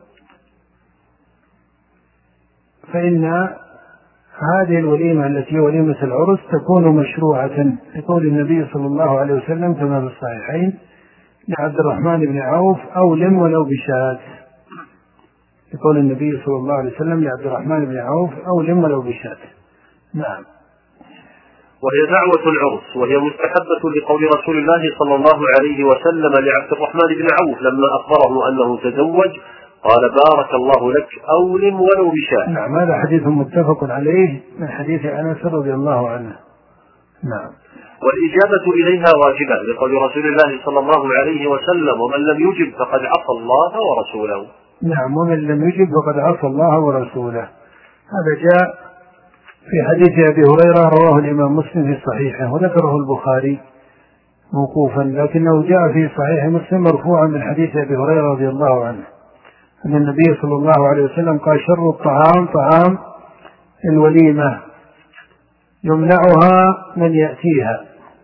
فإن هذه الوليمة التي هي وليمة العرس تكون مشروعة لقول النبي صلى الله عليه وسلم كما في الصحيحين لعبد الرحمن بن عوف: أولم ولو بشاة. يقول النبي صلى الله عليه وسلم لعبد الرحمن بن عوف: أولم ولو بشاة. نعم. وهي دعوة العرس، وهي مستحبة لقول رسول الله صلى الله عليه وسلم لعبد الرحمن بن عوف لما أخبره أنه تزوج قال: بارك الله لك، أولم ولو بشاة. نعم، هذا حديث متفق عليه من حديث أنس رضي الله عنه. نعم. والإجابة إليها واجبة لقول رسول الله صلى الله عليه وسلم: ومن لم يجب فقد عصى الله ورسوله. نعم، ومن لم يجب فقد عصى الله ورسوله. هذا جاء في حديث أبي هريرة رواه الإمام مسلم في صحيحه، وذكره البخاري موقوفا، لكنه جاء في صحيح مسلم مرفوعا من حديث أبي هريرة رضي الله عنه أن النبي صلى الله عليه وسلم قال: شر الطعام طعام الوليمة يمنعها من يأتيها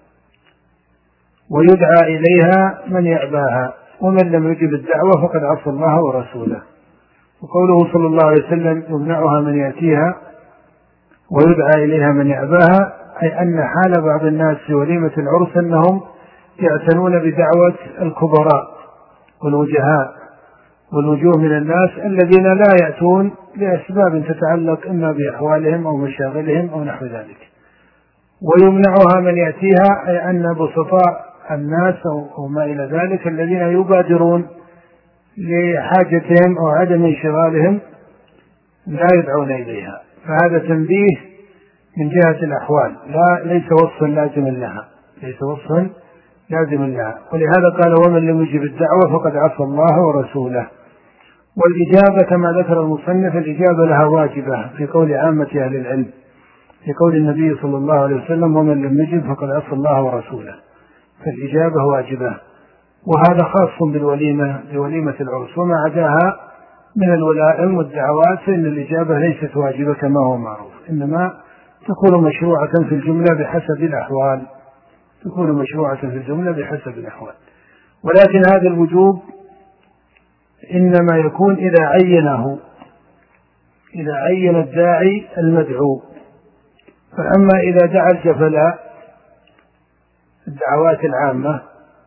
ويدعى إليها من يأباها، ومن لم يجب الدعوة فقد عصى الله ورسوله. وقوله صلى الله عليه وسلم يمنعها من يأتيها ويدعى إليها من يأباها، أي أن حال بعض الناس في وليمة العرس أنهم يعتنون بدعوة الكبراء والوجهاء والوجوه من الناس الذين لا يأتون لأسباب تتعلق إما بأحوالهم أو مشاغلهم أو نحو ذلك. ويمنعها من يأتيها أي أن بسطاء الناس أو ما إلى ذلك الذين يبادرون لحاجتهم أو عدم انشغالهم لا يدعون إليها. فهذا تنبيه من جهة الأحوال، لا ليس وصفا لازما لها، ليس وصفا لازما لها. ولهذا قال: ومن لم يجب الدعوة فقد عصى الله ورسوله. والإجابة كما ذكر المصنف الإجابة لها واجبة في قول عامة أهل العلم، في قول النبي صلى الله عليه وسلم: ومن لم يجب فقد عصى الله ورسوله، فالإجابة واجبة. وهذا خاص بالوليمة بوليمة العرس، وما عداها من الولائم والدعوات فإن الإجابة ليست واجبة كما هو معروف، إنما تكون مشروعة في الجملة بحسب الأحوال، تكون مشروعة في الجملة بحسب الأحوال. ولكن هذا الوجوب إنما يكون إذا عينه إذا عين الداعي المدعو. فأما إذا دعا الجفلاء الدعوات العامة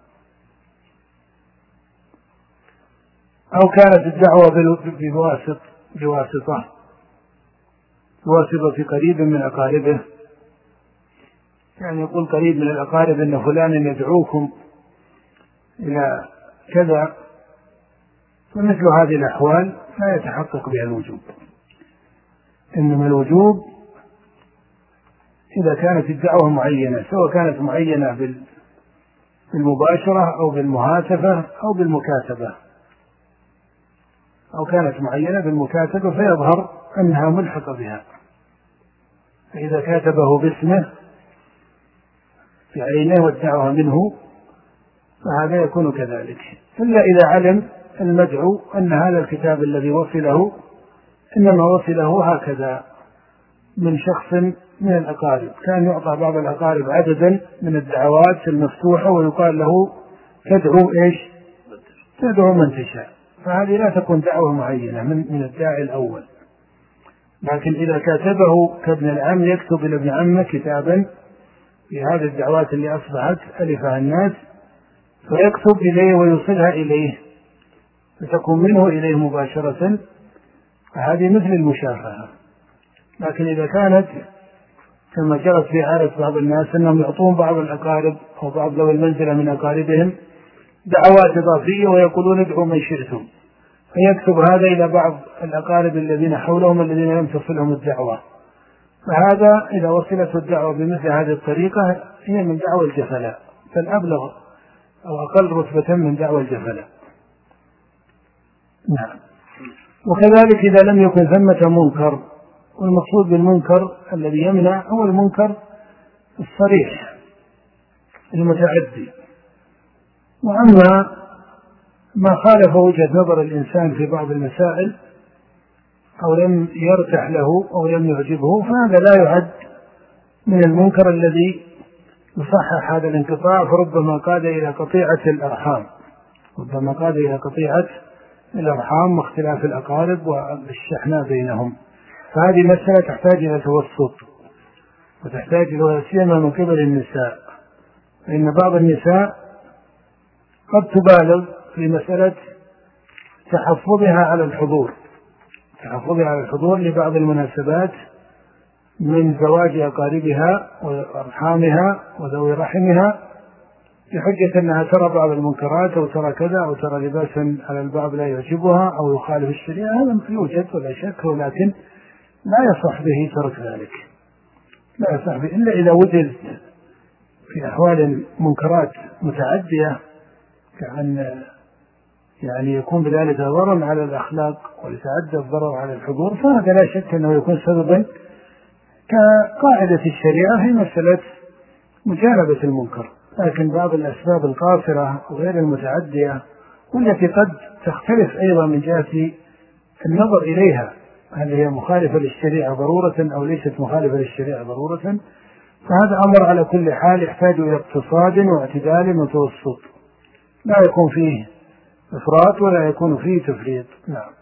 أو كانت الدعوة بواسط بواسطة بواسطة قريب من أقاربه، يعني يقول قريب من الأقارب أن فلان يدعوكم إلى كذا، فمثل هذه الأحوال لا يتحقق بها الوجوب. إنما الوجوب إذا كانت الدعوة معينة، سواء كانت معينة بالمباشرة أو بالمهاتفة أو بالمكاتبة، أو كانت معينة بالمكاتبة فيظهر أنها ملحقة بها، فإذا كاتبه باسمه بعينه والدعوة منه فهذا يكون كذلك، إلا إذا علم المدعو أن هذا الكتاب الذي وصله إنما وصله هكذا من شخص من الأقارب، كان يعطى بعض الأقارب عددا من الدعوات المفتوحة ويقال له تدعو إيش؟ تدعو من تشاء، فهذه لا تكون دعوة معينة من, من الداعي الأول. لكن إذا كاتبه كابن العم يكتب إلى ابن عمه كتابا في هذه الدعوات اللي أصبحت ألفها الناس، فيكتب إليه ويوصلها إليه فتكون منه إليه مباشرة، فهذه مثل المشافهة. لكن إذا كانت كما جرت في عادة بعض الناس أنهم يعطون بعض الأقارب أو بعض ذوي المنزلة من أقاربهم دعوات إضافية ويقولون ادعوا من شئتم، فيكتب هذا إلى بعض الأقارب الذين حولهم الذين لم تصلهم الدعوة، فهذا إذا وصلت الدعوة بمثل هذه الطريقة هي من دعوة الجفلاء، بل أبلغ أو أقل رتبة من دعوة الجفلاء. نعم. وكذلك إذا لم يكن ثمة منكر، والمقصود بالمنكر الذي يمنع هو المنكر الصريح المتعدي، وأما ما خالف وجهة نظر الإنسان في بعض المسائل أو لم يرتاح له أو لم يعجبه فهذا لا يعد من المنكر الذي يصحح هذا الانقطاع، فربما قاد إلى قطيعة الأرحام ربما قاد إلى قطيعة الأرحام واختلاف الأقارب والشحناء بينهم. فهذه مسألة تحتاج إلى توسط وتحتاج إلى سيما من قبل النساء، فإن بعض النساء قد تبالغ في مسألة تحفظها على الحضور تحفظها على الحضور لبعض المناسبات من زواج أقاربها وأرحامها وذوي رحمها بحجة أنها ترى بعض المنكرات أو ترى كذا أو ترى لباسا على البعض لا يعجبها أو يخالف الشريعة. هذا يوجد ولا شك، ولكن لا يصح به ترك ذلك، لا يصح به إلا إذا وجد في أحوال منكرات متعدية كأن يعني يكون بذلك ضرر على الأخلاق ويتعدى الضرر على الحضور، فهذا لا شك أنه يكون سببا كقاعدة الشريعة في مسألة مجانبة المنكر. لكن بعض الأسباب القاصرة وغير المتعدية والتي قد تختلف أيضا من جهة النظر إليها، هل هي مخالفة للشريعة ضرورة أو ليست مخالفة للشريعة ضرورة، فهذا أمر على كل حال يحتاج إلى اقتصاد واعتدال وتوسط، لا يكون فيه إفراط ولا يكون فيه تفريط. نعم.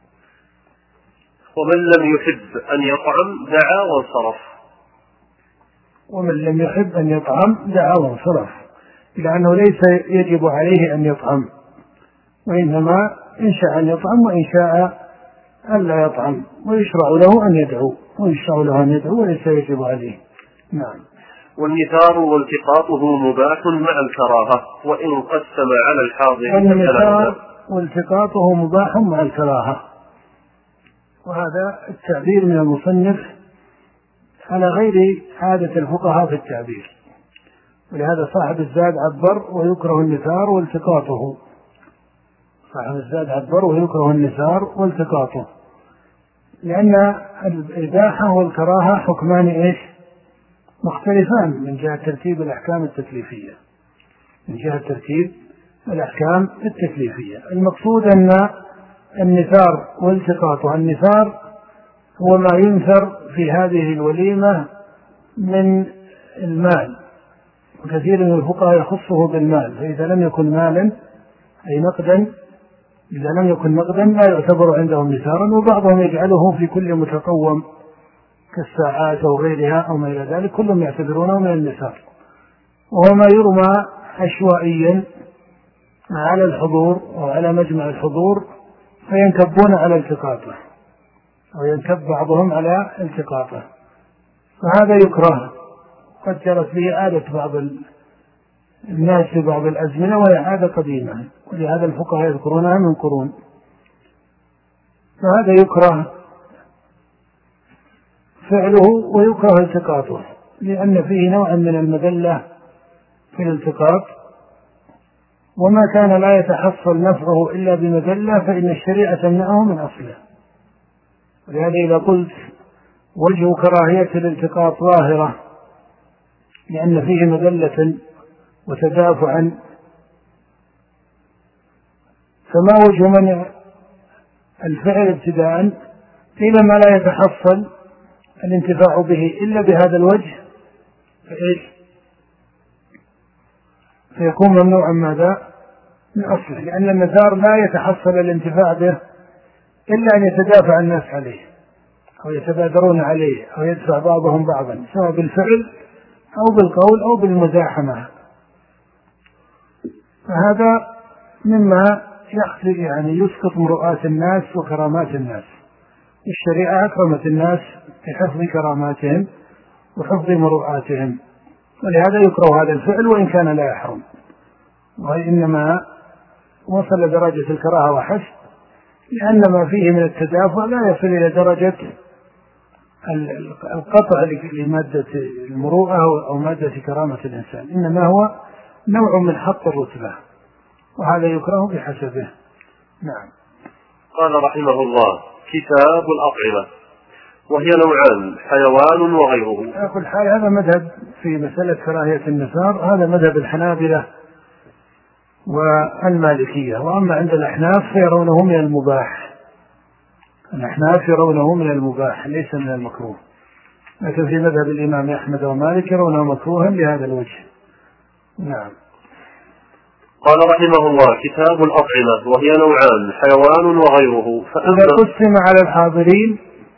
ومن لم يحب أن يطعم دعا وانصرف. ومن لم يحب أن يطعم دعا وانصرف، لأنه ليس يجب عليه أن يطعم، وإنما إن شاء أن يطعم وإن شاء أن لا يطعم، ويشرع له أن يدعو ويشرع له أن يدعو وليس يجب عليه. نعم. والنثار والتقاطه مباح مع الكراهة وإن قسم على الحاضر. والنثار والتقاطه مباح مع الكراهة، وهذا التعبير من المصنف على غير عادة الفقهاء في التعبير، ولهذا صاحب الزاد عبر ويكره النثار والتقاطه صاحب الزاد عبر ويكره النثار والتقاطه، لأن الإباحة والكراهة حكمان إيش مختلفان من جهة ترتيب الأحكام التكليفية من جهة ترتيب الأحكام التكليفية. المقصود أن النثار والتقاطه، النثار هو ما ينثر في هذه الوليمة من المال، وكثير من الفقهاء يخصه بالمال، فإذا لم يكن مالا أي نقدا إذا لم يكن نقدا لا يعتبر عندهم نثارا، وبعضهم يجعله في كل متقوم كالساعات أو غيرها أو ما إلى ذلك، كلهم يعتبرونه من النثار، وهو ما يرمى عشوائيا على الحضور وعلى مجمع الحضور فينكبون على التقاطه أو ينكب بعضهم على التقاطه، فهذا يكره. قد جرت به عادة بعض الناس في بعض الأزمنة وهي عادة قديمة، ولهذا الفقهاء يذكرونها من قرون، فهذا يكره فعله ويكره التقاطه، لأن فيه نوع من المذلة في الالتقاط، وما كان لا يتحصل نفعه إلا بمذلة فإن الشريعة تمنعه من أصله. ولهذا إذا قلت وجه كراهية الالتقاط ظاهرة لأن فيه مذلة وتدافعا، فما وجه منع الفعل ابتداء؟ قيل ما لا يتحصل الانتفاع به إلا بهذا الوجه فإيش فيكون ممنوعا ماذا من أصله، لأن النثار لا يتحصل الانتفاع به إلا أن يتدافع الناس عليه أو يتبادرون عليه أو يدفع بعضهم بعضا سواء بالفعل أو بالقول أو بالمزاحمة، فهذا مما يخفي يعني يسقط مروءات الناس وكرامات الناس. الشريعة أكرمت الناس بحفظ كراماتهم وحفظ مروءاتهم، ولهذا يكره هذا الفعل وإن كان لا يحرم، وإنما وصل درجة الكراهة وحسب لأن ما فيه من التدافع لا يصل إلى درجة القطع لمادة المروءة أو مادة كرامة الإنسان، إنما هو نوع من حط الرتبة، وهذا يكره بحسبه. نعم. قال رحمه الله: كتاب الأطعمة، وهي نوعان: حيوان وغيره. على كل حال هذا مذهب في مسألة كراهية النثار، هذا مذهب الحنابلة والمالكية. وأما عند الأحناف فيرونه من المباح، الأحناف يرونه من المباح ليس من المكروه، لكن في مذهب الإمام أحمد ومالك يرونه مكروها بهذا الوجه. نعم. قال رحمه الله: كتاب الأطعمة، وهي نوعان: حيوان وغيره. فإذا قسم على الحاضرين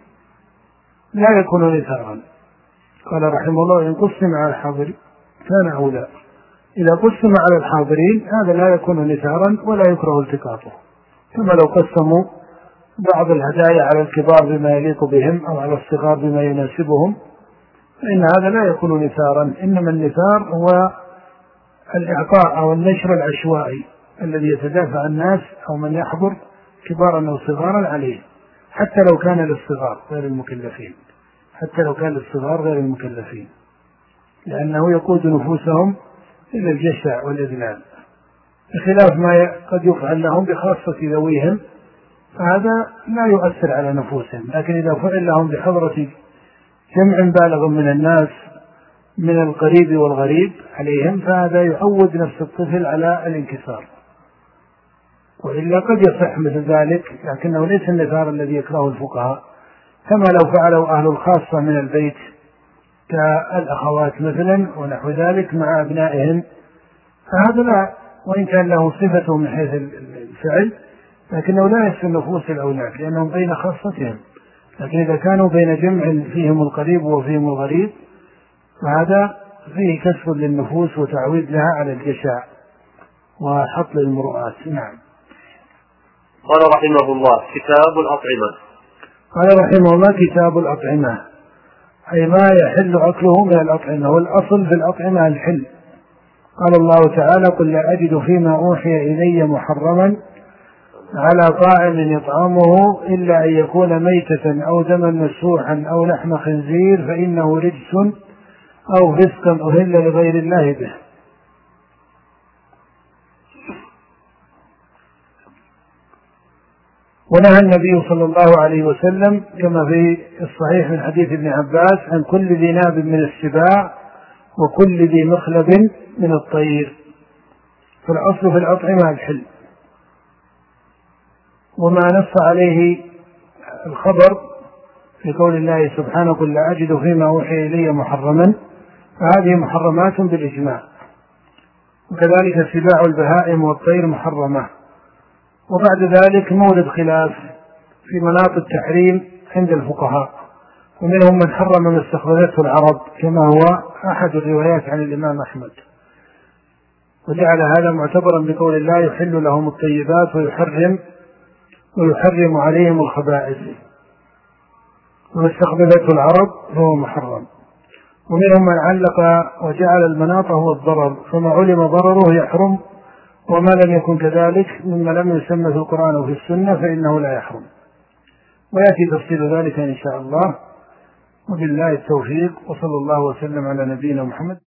لا يكون نثارا. قال رحمه الله: إن قسم على الحاضرين كان أولى. إذا قسم على الحاضرين هذا لا يكون نثارا ولا يكره التقاطه، كما لو قسموا بعض الهدايا على الكبار بما يليق بهم أو على الصغار بما يناسبهم، فإن هذا لا يكون نثارا. إنما النثار هو الإعطاء أو النشر العشوائي الذي يتدافع الناس أو من يحضر كبارا أو صغارا عليه، حتى لو كان للصغار غير المكلفين، حتى لو كان للصغار غير المكلفين، لأنه يقود نفوسهم إلى الجشع والإذلال، بخلاف ما قد يفعل لهم بخاصة ذويهم، فهذا لا يؤثر على نفوسهم. لكن إذا فعل لهم بحضرة جمع بالغ من الناس من القريب والغريب عليهم، فهذا يعود نفس الطفل على الانكسار، وإلا قد يصح مثل ذلك، لكنه ليس النثار الذي يكرهه الفقهاء، كما لو فعله أهل الخاصة من البيت كالأخوات مثلا ونحو ذلك مع أبنائهم، فهذا لا، وإن كان له صفته من حيث الفعل، لكنه لا يسفل نفوس الأولاد لأنهم بين خاصتهم. لكن إذا كانوا بين جمع فيهم القريب وفيهم الغريب فهذا فيه كسر للنفوس وتعويد لها على الجشع وحط للمرؤات. نعم. قال رحمه الله: كتاب الأطعمة. قال رحمه الله: كتاب الأطعمة، أي ما يحل أكله من الأطعمة، والأصل في الأطعمة الحل. قال الله تعالى: قل لا أجد فيما أوحي إلي محرما على طاعم يطعمه إلا أن يكون ميتة أو دما مسفوحا أو لحم خنزير فإنه رجس أو فسقا أهل لغير الله به. ونهى النبي صلى الله عليه وسلم كما في الصحيح من حديث ابن عباس عن كل ذي ناب من السباع وكل ذي مخلب من الطير. فالأصل في الأطعمة الحل، وما نص عليه الخبر في قول الله سبحانه: قل لا أجد فيما أوحي إلي محرما، فهذه محرمات بالإجماع، وكذلك سباع البهائم والطير محرمة. وبعد ذلك مورد خلاف في مناط التحريم عند الفقهاء، ومنهم من حرم ما استخرجته العرب كما هو أحد الروايات عن الإمام أحمد، وجعل هذا معتبرا بقول الله: يحل لهم الطيبات ويحرم ويحرم عليهم الخبائث، وما استخرجته العرب فهو محرم. ومنهم من علق وجعل المناط هو الضرر، فما علم ضرره يحرم، وما لم يكن كذلك مما لم يسمى في القرآن وفي السنة فإنه لا يحرم. ويأتي تفصيل ذلك إن شاء الله، وبالله التوفيق، وصلى الله وسلم على نبينا محمد.